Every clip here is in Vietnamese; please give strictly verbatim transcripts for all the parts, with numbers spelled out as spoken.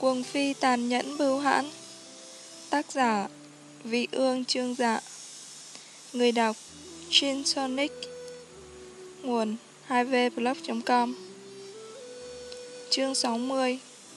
Cuồng phi tàn nhẫn bưu hãn. Tác giả Vị Ương Chương Dạ. Người đọc Chin Sonic. Nguồn hai v blog chấm com. Chương sáu mươi.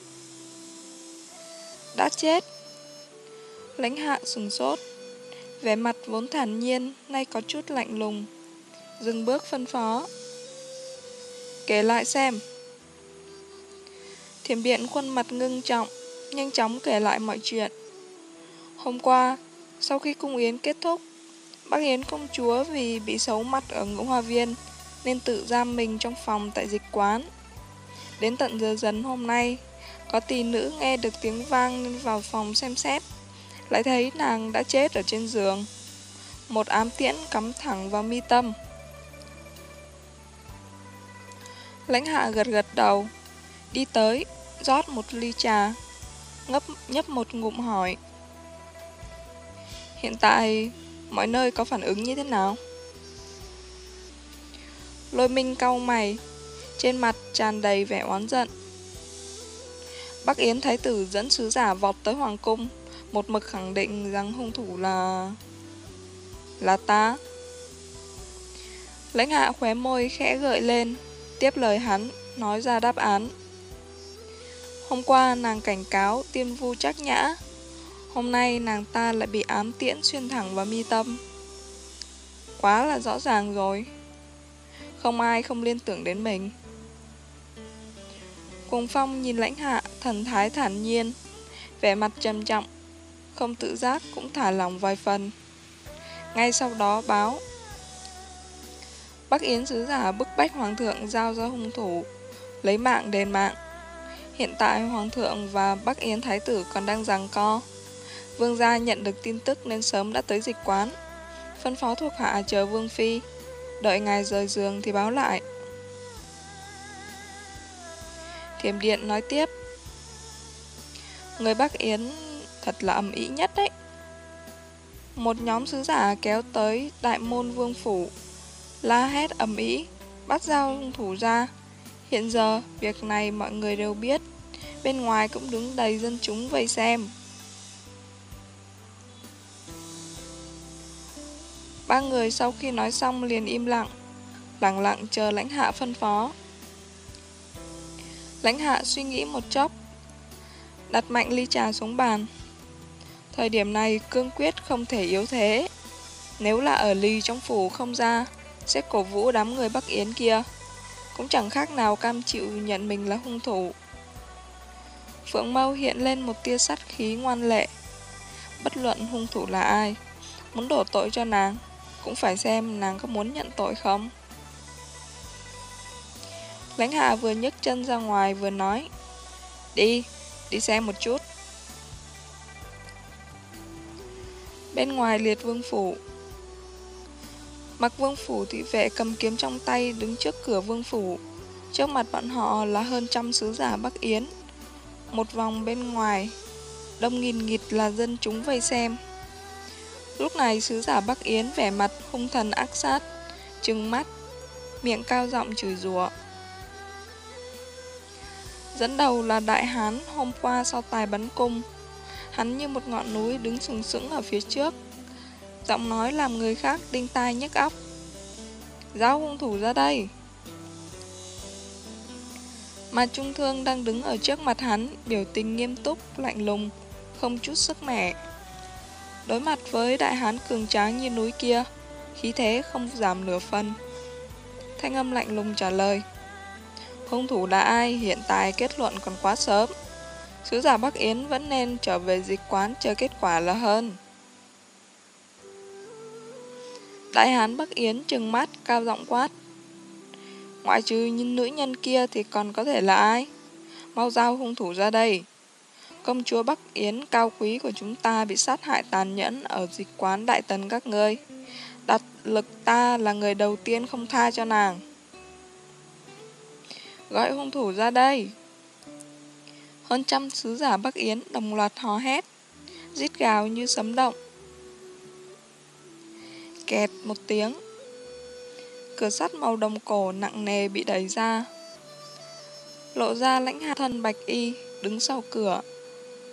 Đã chết. Lãnh Hạ sửng sốt, vẻ mặt vốn thản nhiên nay có chút lạnh lùng, dừng bước phân phó: kể lại xem. Thiểm Điện khuôn mặt ngưng trọng, nhanh chóng kể lại mọi chuyện. Hôm qua, sau khi cung yến kết thúc, Bắc Yến công chúa vì bị xấu mặt ở Ngũ Hoa Viên nên tự giam mình trong phòng tại dịch quán. Đến tận giờ dần hôm nay, có tỷ nữ nghe được tiếng vang nên vào phòng xem xét, lại thấy nàng đã chết ở trên giường. Một ám tiễn cắm thẳng vào mi tâm. Lãnh Hạ gật gật đầu, đi tới, rót một ly trà, ngấp nhấp một ngụm hỏi: hiện tại, mọi nơi có phản ứng như thế nào? Lôi Minh cau mày, trên mặt tràn đầy vẻ oán giận. Bắc Yến thái tử dẫn sứ giả vọt tới hoàng cung, một mực khẳng định rằng hung thủ là... là ta. Lãnh Hạ khóe môi khẽ gợi lên, tiếp lời hắn, nói ra đáp án. Hôm qua nàng cảnh cáo Tiên Vu Trác Nhã, hôm nay nàng ta lại bị ám tiễn xuyên thẳng vào mi tâm. Quá là rõ ràng rồi. Không ai không liên tưởng đến mình. Cuồng Phong nhìn Lãnh Hạ, thần thái thản nhiên, vẻ mặt trầm trọng, không tự giác cũng thả lỏng vài phần. Ngay sau đó báo: Bắc Yến sứ giả bức bách hoàng thượng giao ra hung thủ, lấy mạng đền mạng. Hiện tại hoàng thượng và Bắc Yến thái tử còn đang giằng co. Vương gia nhận được tin tức nên sớm đã tới dịch quán, phân phó thuộc hạ chờ Vương phi, đợi ngài rời giường thì báo lại. Thiểm Điện nói tiếp: người Bắc Yến thật là ầm ĩ nhất đấy. Một nhóm sứ giả kéo tới đại môn vương phủ, la hét ầm ĩ, bắt giao hung thủ ra. Hiện giờ việc này mọi người đều biết, bên ngoài cũng đứng đầy dân chúng vây xem. Ba người sau khi nói xong liền im lặng, lặng lặng chờ Lãnh Hạ phân phó. Lãnh Hạ suy nghĩ một chốc, đặt mạnh ly trà xuống bàn. Thời điểm này cương quyết không thể yếu thế. Nếu là ở lì trong phủ không ra, sẽ cổ vũ đám người Bắc Yến kia, cũng chẳng khác nào cam chịu nhận mình là hung thủ. Phượng Mâu hiện lên một tia sát khí ngoan lệ. Bất luận hung thủ là ai, muốn đổ tội cho nàng, cũng phải xem nàng có muốn nhận tội không. Lãnh Hạ vừa nhấc chân ra ngoài vừa nói: Đi, đi xem một chút. Bên ngoài Liệt Vương phủ, Mặc Vương phủ thị vệ cầm kiếm trong tay đứng trước cửa vương phủ. Trước mặt bọn họ là hơn trăm sứ giả Bắc Yến. Một vòng bên ngoài, đông nghìn nghịt là dân chúng vây xem. Lúc này sứ giả Bắc Yến vẻ mặt hung thần ác sát, trừng mắt, miệng cao giọng chửi rủa. Dẫn đầu là Đại Hán hôm qua so tài bắn cung. Hắn như một ngọn núi đứng sừng sững ở phía trước, giọng nói làm người khác đinh tai nhức óc. Giao hung thủ ra đây. Mà Trung Thương đang đứng ở trước mặt hắn, biểu tình nghiêm túc, lạnh lùng, không chút sức mẻ. Đối mặt với Đại Hán cường tráng như núi kia, khí thế không giảm nửa phần. Thanh âm lạnh lùng trả lời: hung thủ là ai hiện tại kết luận còn quá sớm. Sứ giả Bắc Yến vẫn nên trở về dịch quán chờ kết quả là hơn. Đại Hán Bắc Yến trừng mắt cao giọng quát: ngoại trừ những nữ nhân kia thì còn có thể là ai? Mau giao hung thủ ra đây. Công chúa Bắc Yến cao quý của chúng ta bị sát hại tàn nhẫn ở dịch quán đại tần các ngươi. Đặt lực ta là người đầu tiên không tha cho nàng. Gọi hung thủ ra đây. Hơn trăm sứ giả Bắc Yến đồng loạt hò hét, rít gào như sấm động. Kẹt một tiếng, cửa sắt màu đồng cổ nặng nề bị đẩy ra, lộ ra Lãnh Hạ thân bạch y đứng sau cửa,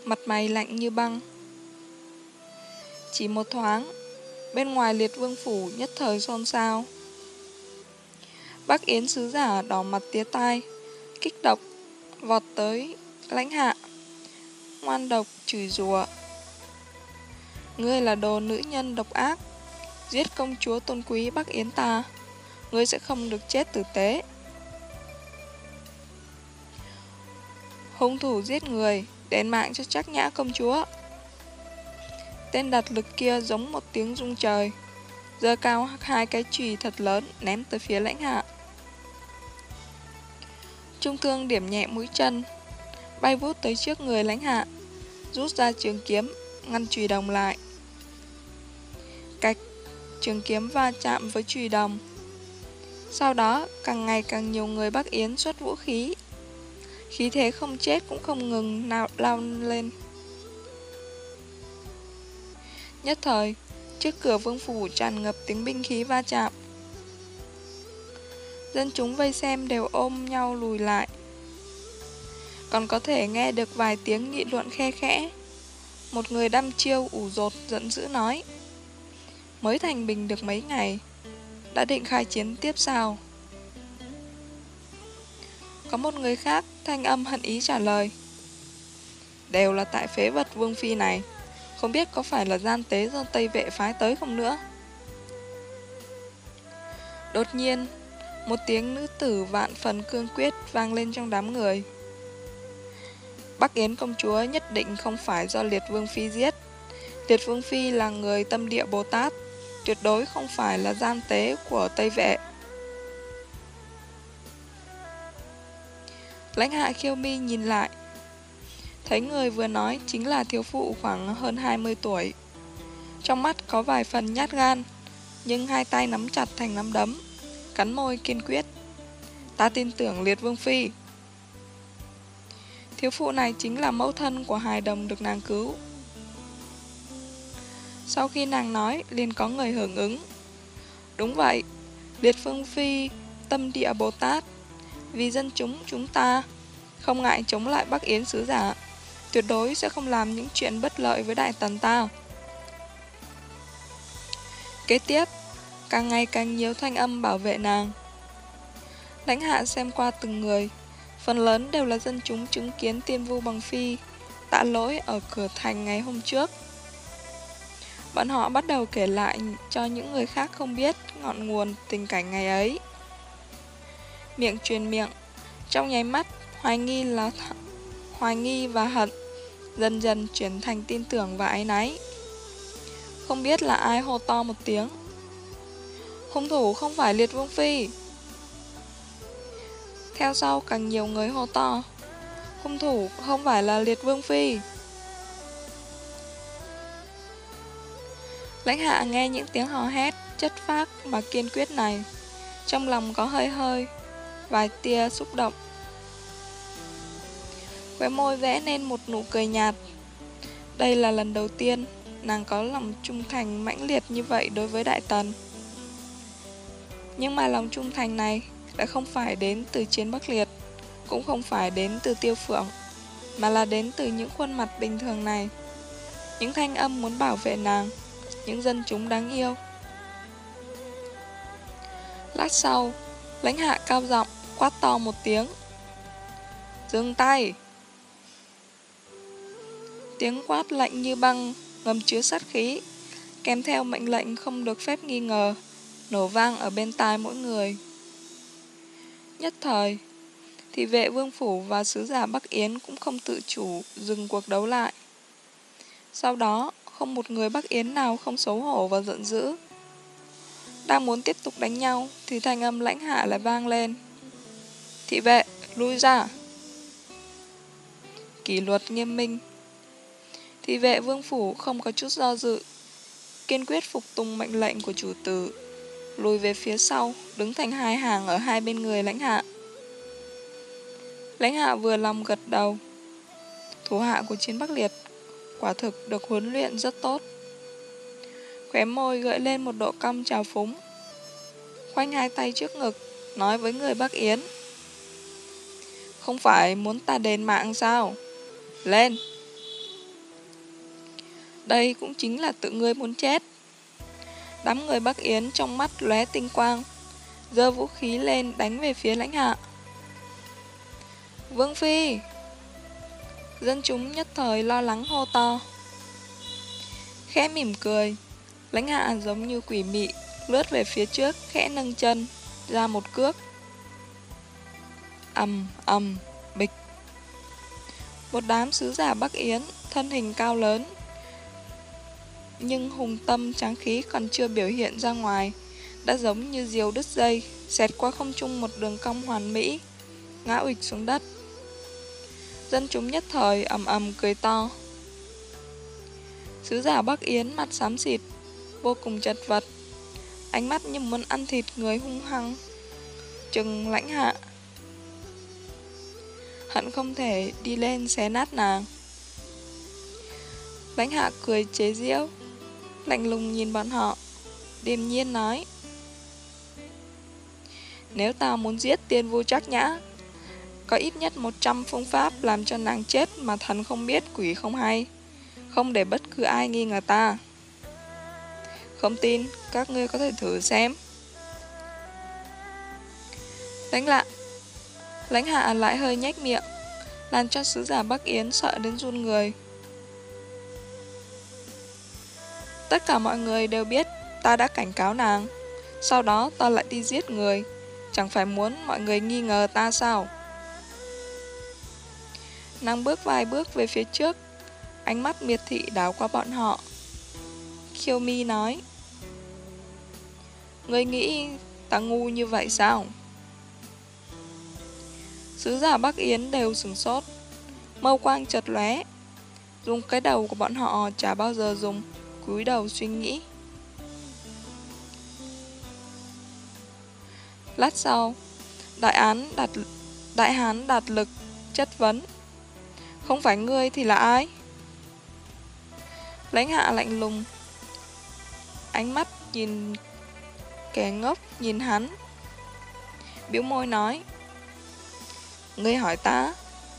mặt mày lạnh như băng. Chỉ một thoáng, bên ngoài Liệt Vương phủ nhất thời xôn xao. Bắc Yến sứ giả đỏ mặt tía tai, kích động, vọt tới Lãnh Hạ, ngoan độc chửi rủa. Ngươi là đồ nữ nhân độc ác, giết công chúa tôn quý Bắc Yến ta, ngươi sẽ không được chết tử tế. Hung thủ giết người, đền mạng cho Trác Nhã công chúa. Tên đặt lực kia giống một tiếng rung trời, giơ cao hai cái chùy thật lớn ném tới phía Lãnh Hạ. Trung thương điểm nhẹ mũi chân, bay vút tới trước người Lãnh Hạ, rút ra trường kiếm, ngăn chùy đồng lại. Cạch, trường kiếm va chạm với chùy đồng. Sau đó, càng ngày càng nhiều người Bắc Yến xuất vũ khí. Khí thế không chết cũng không ngừng nào lao lên. Nhất thời, trước cửa vương phủ tràn ngập tiếng binh khí va chạm. Dân chúng vây xem đều ôm nhau lùi lại. Còn có thể nghe được vài tiếng nghị luận khe khẽ. Một người đăm chiêu ủ dột giận dữ nói: mới thành bình được mấy ngày, đã định khai chiến tiếp sao? Có một người khác thanh âm hận ý trả lời: đều là tại phế vật Vương Phi này, không biết có phải là gian tế do Tây Vệ phái tới không nữa. Đột nhiên, một tiếng nữ tử vạn phần cương quyết vang lên trong đám người. Bắc Yến công chúa nhất định không phải do Liệt Vương Phi giết. Liệt Vương Phi là người tâm địa Bồ Tát, tuyệt đối không phải là gian tế của Tây Vệ. Lãnh Hạ khiêu mi nhìn lại, thấy người vừa nói chính là thiếu phụ khoảng hơn hai mươi tuổi. Trong mắt có vài phần nhát gan, nhưng hai tay nắm chặt thành nắm đấm, cắn môi kiên quyết: ta tin tưởng Liệt Vương Phi. Thiếu phụ này chính là mẫu thân của hài đồng được nàng cứu. Sau khi nàng nói, liền có người hưởng ứng. Đúng vậy, Liệt Vương Phi tâm địa Bồ Tát, vì dân chúng chúng ta, không ngại chống lại Bắc Yến sứ giả, tuyệt đối sẽ không làm những chuyện bất lợi với Đại Tần ta. Kế tiếp, càng ngày càng nhiều thanh âm bảo vệ nàng. Lãnh Hạ xem qua từng người, phần lớn đều là dân chúng chứng kiến Tiên Vu Bằng Phi tạ lỗi ở cửa thành ngày hôm trước. Bọn họ bắt đầu kể lại cho những người khác không biết ngọn nguồn tình cảnh ngày ấy. Miệng truyền miệng, trong nháy mắt, hoài nghi là th- hoài nghi và hận dần dần chuyển thành tin tưởng và áy náy. Không biết là ai hô to một tiếng: hung thủ không phải Liệt Vương Phi. Theo sau càng nhiều người hô to: hung thủ không phải là Liệt Vương Phi. Lãnh Hạ nghe những tiếng hò hét chất phác mà kiên quyết này, trong lòng có hơi hơi vài tia xúc động. Khóe môi vẽ nên một nụ cười nhạt. Đây là lần đầu tiên nàng có lòng trung thành mãnh liệt như vậy đối với Đại Tần. Nhưng mà lòng trung thành này lại không phải đến từ Chiến Bắc Liệt, cũng không phải đến từ Tiêu Phượng, mà là đến từ những khuôn mặt bình thường này, những thanh âm muốn bảo vệ nàng, những dân chúng đáng yêu. Lát sau, Lãnh Hạ cao giọng quát to một tiếng: dừng tay! Tiếng quát lạnh như băng, ngầm chứa sát khí, kèm theo mệnh lệnh không được phép nghi ngờ, nổ vang ở bên tai mỗi người. Nhất thời, thị vệ vương phủ và sứ giả Bắc Yến cũng không tự chủ dừng cuộc đấu lại. Sau đó, không một người Bắc Yến nào không xấu hổ và giận dữ. Đang muốn tiếp tục đánh nhau thì thanh âm Lãnh Hạ lại vang lên: thị vệ, lui ra! Kỷ luật nghiêm minh. Thị vệ vương phủ không có chút do dự, kiên quyết phục tùng mệnh lệnh của chủ tử, lùi về phía sau, đứng thành hai hàng ở hai bên người Lãnh Hạ. Lãnh Hạ vừa lòng gật đầu. Thủ hạ của Chiến Bắc Liệt quả thực được huấn luyện rất tốt. Khóe môi gợi lên một độ cong trào phúng, khoanh hai tay trước ngực, nói với người Bắc Yến: không phải muốn ta đền mạng sao? Lên! Đây cũng chính là tự ngươi muốn chết. Đám người Bắc Yến trong mắt lóe tinh quang, giơ vũ khí lên đánh về phía Lãnh Hạ. Vương Phi! Dân chúng nhất thời lo lắng hô to. Khẽ mỉm cười, Lãnh Hạ giống như quỷ mị lướt về phía trước, khẽ nâng chân ra một cước. Ầm ầm bịch. Một đám sứ giả Bắc Yến, thân hình cao lớn, nhưng hùng tâm tráng khí còn chưa biểu hiện ra ngoài, đã giống như diều đứt dây, xẹt qua không trung một đường cong hoàn mỹ, ngã ụịch xuống đất. Dân chúng nhất thời ầm ầm cười to. Sứ giả Bắc Yến mặt xám xịt, vô cùng chật vật, ánh mắt như muốn ăn thịt người hung hăng trừng Lãnh Hạ, hận không thể đi lên xé nát nàng. Lãnh Hạ cười chế giễu, lạnh lùng nhìn bọn họ, điềm nhiên nói: Nếu ta muốn giết Tiên Vu Trác Nhã, có ít nhất một trăm phương pháp làm cho nàng chết mà thần không biết quỷ không hay, không để bất cứ ai nghi ngờ ta. Không tin, các ngươi có thể thử xem. Lãnh lạ Lãnh Hạ lại hơi nhếch miệng, làm cho sứ giả Bắc Yến sợ đến run người. Tất cả mọi người đều biết ta đã cảnh cáo nàng, sau đó ta lại đi giết người, chẳng phải muốn mọi người nghi ngờ ta sao? Nàng bước vài bước về phía trước, ánh mắt miệt thị đảo qua bọn họ. Khiêu Mi nói: Ngươi nghĩ ta ngu như vậy sao? Sứ giả Bắc Yến đều sửng sốt, mâu quang chợt lóe, dùng cái đầu của bọn họ chả bao giờ dùng, cúi đầu suy nghĩ. Lát sau, đại án đạt đại hán đạt lực chất vấn: Không phải ngươi thì là ai? Lãnh Hạ lạnh lùng, ánh mắt nhìn kẻ ngốc nhìn hắn, bĩu môi nói: Ngươi hỏi ta?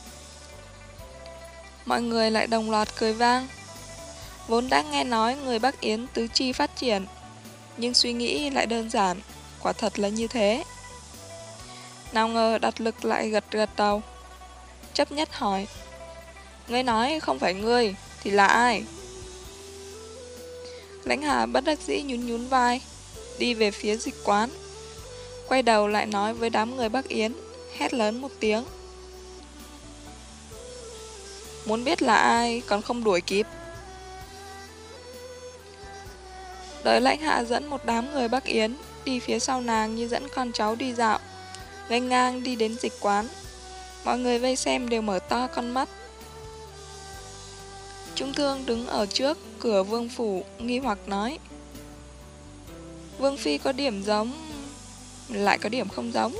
Mọi người lại đồng loạt cười vang. Vốn đã nghe nói người Bắc Yến tứ chi phát triển, nhưng suy nghĩ lại đơn giản, quả thật là như thế. Nào ngờ Đạt Lực lại gật gật đầu, chấp nhất hỏi: Ngươi nói không phải ngươi thì là ai? Lãnh Hà bất đắc dĩ nhún nhún vai, đi về phía dịch quán, quay đầu lại nói với đám người Bắc Yến, hét lớn một tiếng: Muốn biết là ai còn không đuổi kịp. Đợi Lãnh Hạ dẫn một đám người Bắc Yến đi phía sau nàng như dẫn con cháu đi dạo, nghênh ngang đi đến dịch quán. Mọi người vây xem đều mở to con mắt. Trung Thương đứng ở trước cửa vương phủ, nghi hoặc nói: Vương Phi có điểm giống, lại có điểm không giống.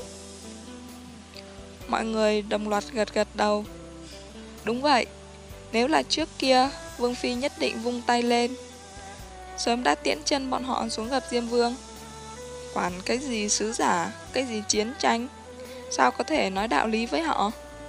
Mọi người đồng loạt gật gật đầu. Đúng vậy, nếu là trước kia, Vương Phi nhất định vung tay lên, sớm đã tiễn chân bọn họ xuống gặp Diêm Vương. Quản cái gì sứ giả, cái gì chiến tranh, sao có thể nói đạo lý với họ?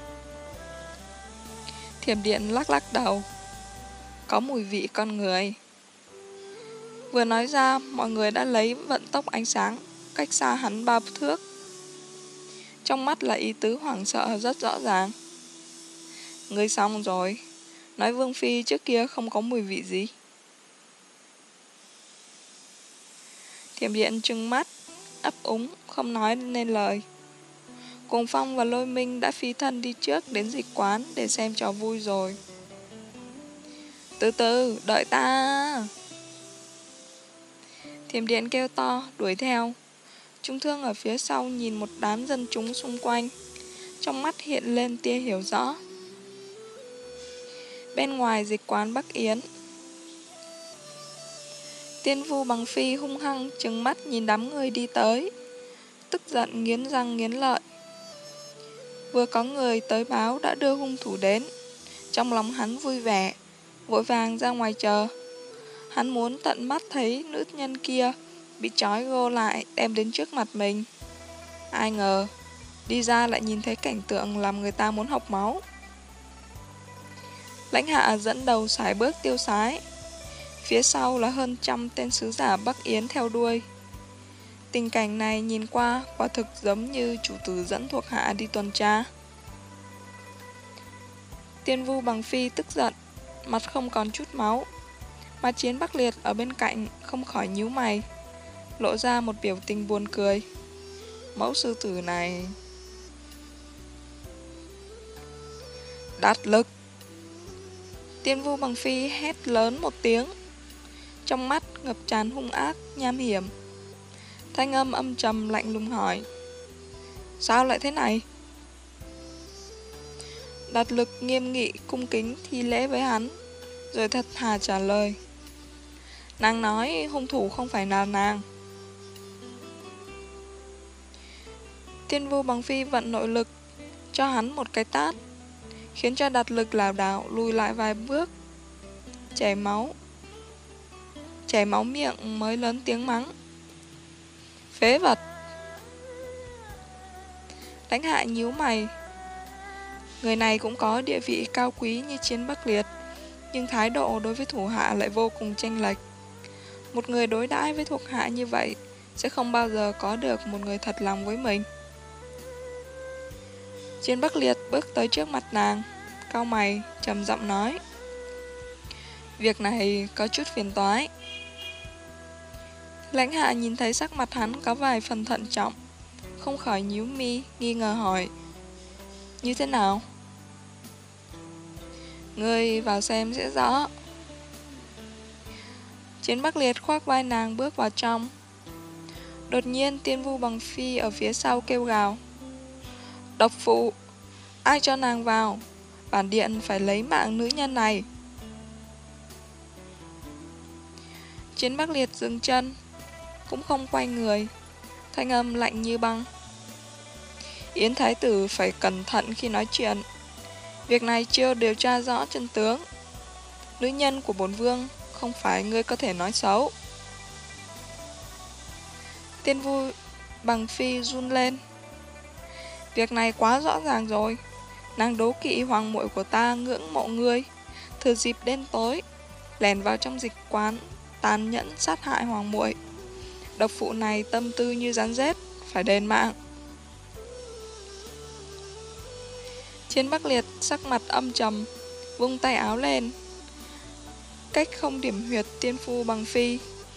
Thiểm Điện lắc lắc đầu: Có mùi vị con người. Vừa nói ra, mọi người đã lấy vận tốc ánh sáng cách xa hắn ba thước. Trong mắt là ý tứ hoảng sợ rất rõ ràng. Ngươi xong rồi, nói Vương Phi trước kia không có mùi vị gì. Thiểm Điện trừng mắt, ấp úng, không nói nên lời. Cuồng Phong và Lôi Minh đã phi thân đi trước đến dịch quán để xem trò vui rồi. Từ từ, đợi ta. Thiểm Điện kêu to, đuổi theo. Trung Thương ở phía sau nhìn một đám dân chúng xung quanh, trong mắt hiện lên tia hiểu rõ. Bên ngoài dịch quán Bắc Yến, Tiên Vu Bằng Phi hung hăng trừng mắt nhìn đám người đi tới, tức giận nghiến răng nghiến lợi. Vừa có người tới báo đã đưa hung thủ đến, trong lòng hắn vui vẻ, vội vàng ra ngoài chờ. Hắn muốn tận mắt thấy nữ nhân kia bị trói gô lại đem đến trước mặt mình. Ai ngờ, đi ra lại nhìn thấy cảnh tượng làm người ta muốn học máu. Lãnh Hạ dẫn đầu sải bước tiêu sái, Phía sau là hơn trăm tên sứ giả Bắc Yến theo đuôi. Tình cảnh này nhìn qua quả thực giống như chủ tử dẫn thuộc hạ đi tuần tra. Tiên Vu Bằng Phi tức giận, mặt không còn chút máu, mà Chiến Bắc Liệt ở bên cạnh không khỏi nhíu mày, lộ ra một biểu tình buồn cười. Mẫu sư tử này... Đạt lực! Tiên Vu Bằng Phi hét lớn một tiếng, trong mắt ngập tràn hung ác, nham hiểm. Thanh âm âm trầm lạnh lùng hỏi: Sao lại thế này? Đạt lực nghiêm nghị cung kính thi lễ với hắn, rồi thật thà trả lời: Nàng nói hung thủ không phải là nàng. Tiên Vu Bằng Phi vận nội lực, cho hắn một cái tát, khiến cho Đạt lực lảo đảo lùi lại vài bước, chảy máu. Chảy máu miệng mới lớn tiếng mắng: Phế vật! Lãnh Hạ nhíu mày. Người này cũng có địa vị cao quý như Chiến Bắc Liệt, nhưng thái độ đối với thủ hạ lại vô cùng chênh lệch. Một người đối đãi với thuộc hạ như vậy sẽ không bao giờ có được một người thật lòng với mình. Chiến Bắc Liệt bước tới trước mặt nàng, cau mày, trầm giọng nói: Việc này có chút phiền toái. Lãnh Hạ nhìn thấy sắc mặt hắn có vài phần thận trọng, không khỏi nhíu mi, nghi ngờ hỏi: Như thế nào? Ngươi vào xem sẽ rõ. Chiến Bắc Liệt khoác vai nàng bước vào trong. Đột nhiên Tiên Vu Bằng Phi ở phía sau kêu gào: Độc phụ! Ai cho nàng vào? Bản điện phải lấy mạng nữ nhân này. Chiến Bắc Liệt dừng chân, cũng không quay người, thanh âm lạnh như băng: Yến Thái tử phải cẩn thận khi nói chuyện. Việc này chưa điều tra rõ chân tướng. Nữ nhân của bổn vương không phải ngươi có thể nói xấu. Tiên Vu Bằng Phi run lên. Việc này quá rõ ràng rồi. Nàng đố kỵ hoàng muội của ta ngưỡng mộ ngươi, thừa dịp đêm tối lẻn vào trong dịch quán, tàn nhẫn sát hại hoàng muội. Độc phụ này tâm tư như rắn rết, phải đền mạng. Chiến Bắc Liệt sắc mặt âm trầm, vung tay áo lên, cách không điểm huyệt Tiên Vu Bằng Phi.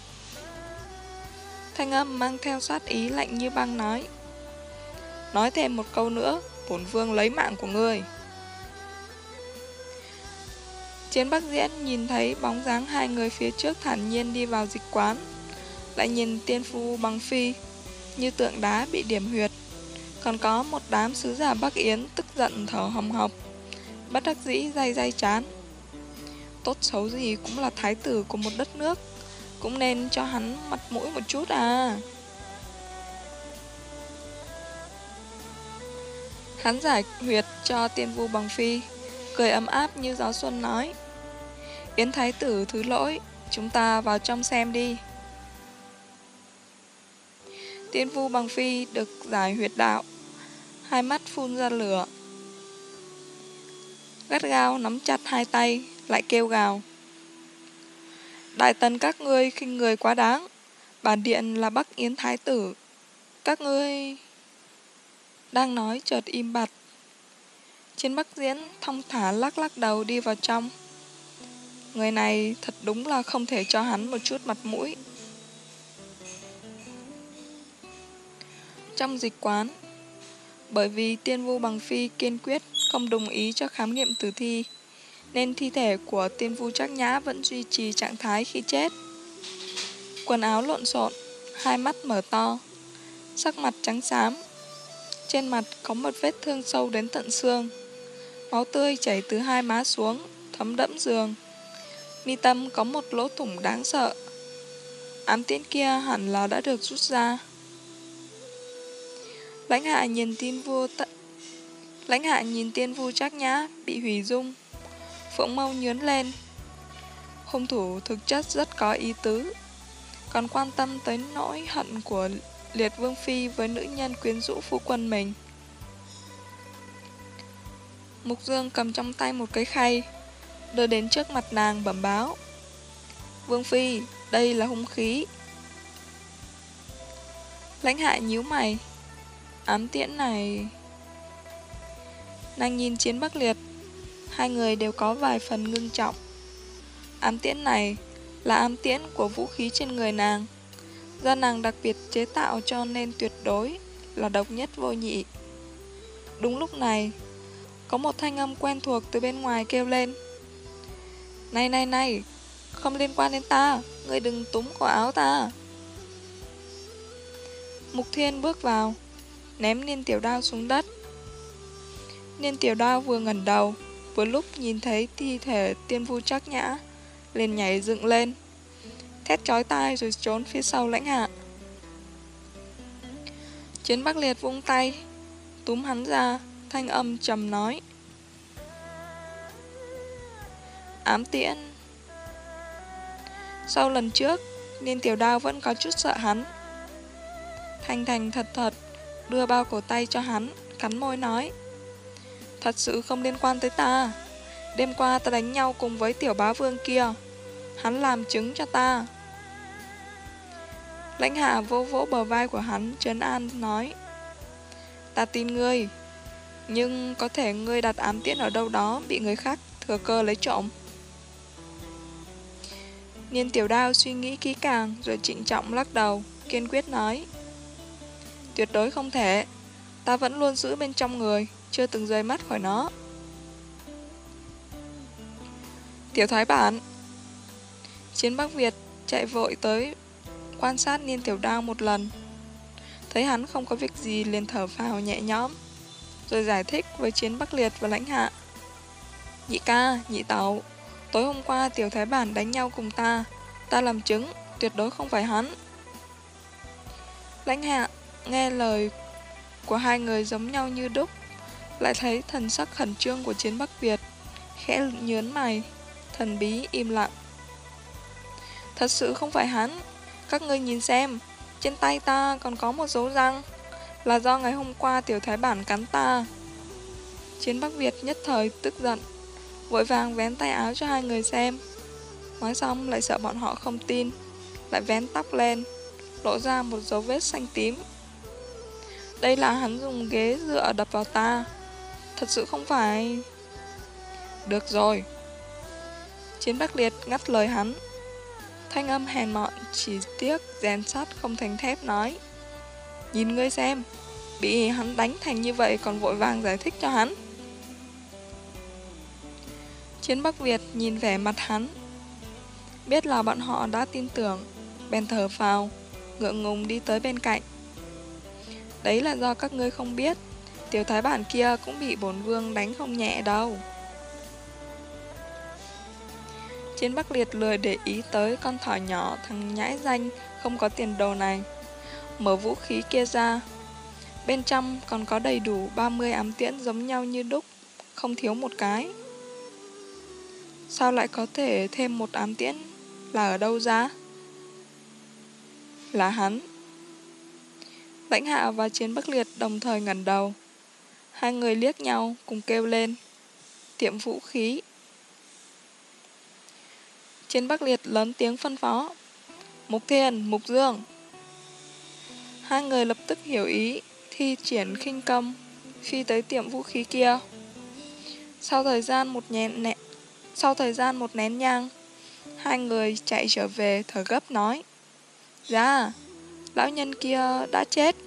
Thanh âm mang theo sát ý lạnh như băng nói: Nói thêm một câu nữa, bổn vương lấy mạng của ngươi. Chiến Bắc Diễn nhìn thấy bóng dáng hai người phía trước thản nhiên đi vào dịch quán, lại nhìn Tiên Vu Bằng Phi như tượng đá bị điểm huyệt. Còn có một đám sứ giả Bắc Yến tức giận thở hồng hộc, bất đắc dĩ day day chán. Tốt xấu gì cũng là thái tử của một đất nước, cũng nên cho hắn mặt mũi một chút à. Hắn giải huyệt cho Tiên Vu Bằng Phi, cười ấm áp như gió xuân nói: Yến thái tử thứ lỗi, chúng ta vào trong xem đi. Tiên Vu Bằng Phi được giải huyệt đạo, hai mắt phun ra lửa, gắt gao nắm chặt hai tay, lại kêu gào: Đại tần các ngươi khinh người quá đáng. Bản điện là Bắc Yến thái tử, các ngươi... Đang nói chợt im bặt. Chiến Bắc Diễn thong thả lắc lắc đầu đi vào trong. Người này thật đúng là không thể cho hắn một chút mặt mũi. Trong dịch quán, bởi vì Tiên Vu Bằng Phi kiên quyết không đồng ý cho khám nghiệm tử thi, nên thi thể của Tiên Vu Trác Nhã vẫn duy trì trạng thái khi chết. Quần áo lộn xộn, hai mắt mở to, sắc mặt trắng xám. Trên mặt có một vết thương sâu đến tận xương, máu tươi chảy từ hai má xuống, thấm đẫm giường. Mi tâm có một lỗ thủng đáng sợ. Ám tiễn kia hẳn là đã được rút ra. Lãnh Hạ nhìn Tiên Vu tận Lãnh Hạ nhìn Tiên Vu Trác Nhã bị hủy dung, phượng mâu nhướn lên. Hung thủ thực chất rất có ý tứ, còn quan tâm tới nỗi hận của Liệt Vương Phi với nữ nhân quyến rũ phu quân mình. Mục Dương cầm trong tay một cái khay, đưa đến trước mặt nàng bẩm báo: Vương Phi, đây là hung khí. Lãnh Hạ nhíu mày. Ám tiễn này... Nàng nhìn Chiến Bắc Liệt. Hai người đều có vài phần ngưng trọng. Ám tiễn này là ám tiễn của vũ khí trên người nàng, do nàng đặc biệt chế tạo cho nên tuyệt đối là độc nhất vô nhị. Đúng lúc này, có một thanh âm quen thuộc từ bên ngoài kêu lên. Này này này, không liên quan đến ta, ngươi đừng túm cổ áo ta. Mục Thiên bước vào, ném Niên Tiểu Đao xuống đất. Niên Tiểu Đao vừa ngẩng đầu, vừa lúc nhìn thấy thi thể Tiên Vu Trác Nhã, liền nhảy dựng lên, thét chói tai rồi trốn phía sau Lãnh Hạ. Chiến Bắc Liệt vung tay, túm hắn ra, thanh âm trầm nói. Ám tiễn. Sau lần trước, Niên Tiểu Đao vẫn có chút sợ hắn. Thành thành thật thật, đưa bao cổ tay cho hắn, cắn môi nói. Thật sự không liên quan tới ta. Đêm qua ta đánh nhau cùng với tiểu bá vương kia, hắn làm chứng cho ta. Lãnh Hạ vỗ vỗ bờ vai của hắn, trấn an nói. Ta tin ngươi, nhưng có thể ngươi đặt ám tiễn ở đâu đó bị người khác thừa cơ lấy trộm. Niên Tiểu Đao suy nghĩ kỹ càng rồi trịnh trọng lắc đầu, kiên quyết nói. Tuyệt đối không thể, ta vẫn luôn giữ bên trong người, chưa từng rời mắt khỏi nó. Tiểu Thái Bản. Chiến Bắc Việt chạy vội tới quan sát Niên Tiểu Đao một lần. Thấy hắn không có việc gì liền thở phào nhẹ nhõm, rồi giải thích với Chiến Bắc Liệt và Lãnh Hạ. Nhị ca, nhị tẩu, tối hôm qua Tiểu Thái Bản đánh nhau cùng ta, ta làm chứng, tuyệt đối không phải hắn. Lãnh Hạ nghe lời của hai người giống nhau như đúc, lại thấy thần sắc khẩn trương của Chiến Bắc Việt, khẽ nhớn mày, thần bí im lặng. Thật sự không phải hắn, các ngươi nhìn xem, trên tay ta còn có một dấu răng, là do ngày hôm qua Tiểu Thái Bản cắn ta. Chiến Bắc Việt nhất thời tức giận, vội vàng vén tay áo cho hai người xem. Nói xong lại sợ bọn họ không tin, lại vén tóc lên, lộ ra một dấu vết xanh tím. Đây là hắn dùng ghế dựa đập vào ta, thật sự không phải. Được rồi. Chiến Bắc Liệt ngắt lời hắn. Thanh âm hèn mọn chỉ tiếc rèn sắt không thành thép nói. Nhìn ngươi xem, bị hắn đánh thành như vậy còn vội vàng giải thích cho hắn. Chiến Bắc Việt nhìn vẻ mặt hắn, biết là bọn họ đã tin tưởng, bèn thở phào, ngượng ngùng đi tới bên cạnh. Đấy là do các ngươi không biết, Tiểu Thái Bản kia cũng bị bổn vương đánh không nhẹ đâu. Chiến Bắc Liệt lười để ý tới con thỏ nhỏ thằng nhãi danh không có tiền đồ này. Mở vũ khí kia ra, bên trong còn có đầy đủ ba mươi ám tiễn giống nhau như đúc, không thiếu một cái. Sao lại có thể thêm một ám tiễn, là ở đâu ra? Là hắn. Lãnh Hạ và Chiến Bắc Liệt đồng thời ngẩng đầu. Hai người liếc nhau cùng kêu lên. Tiệm vũ khí. Chiến Bắc Liệt lớn tiếng phân phó. Mục Thiên, Mục Dương. Hai người lập tức hiểu ý, thi triển khinh công, phi tới tiệm vũ khí kia. Sau thời gian một nhẹn nẹ, sau thời gian một nén nhang, hai người chạy trở về thở gấp nói. Dạ, lão nhân kia đã chết.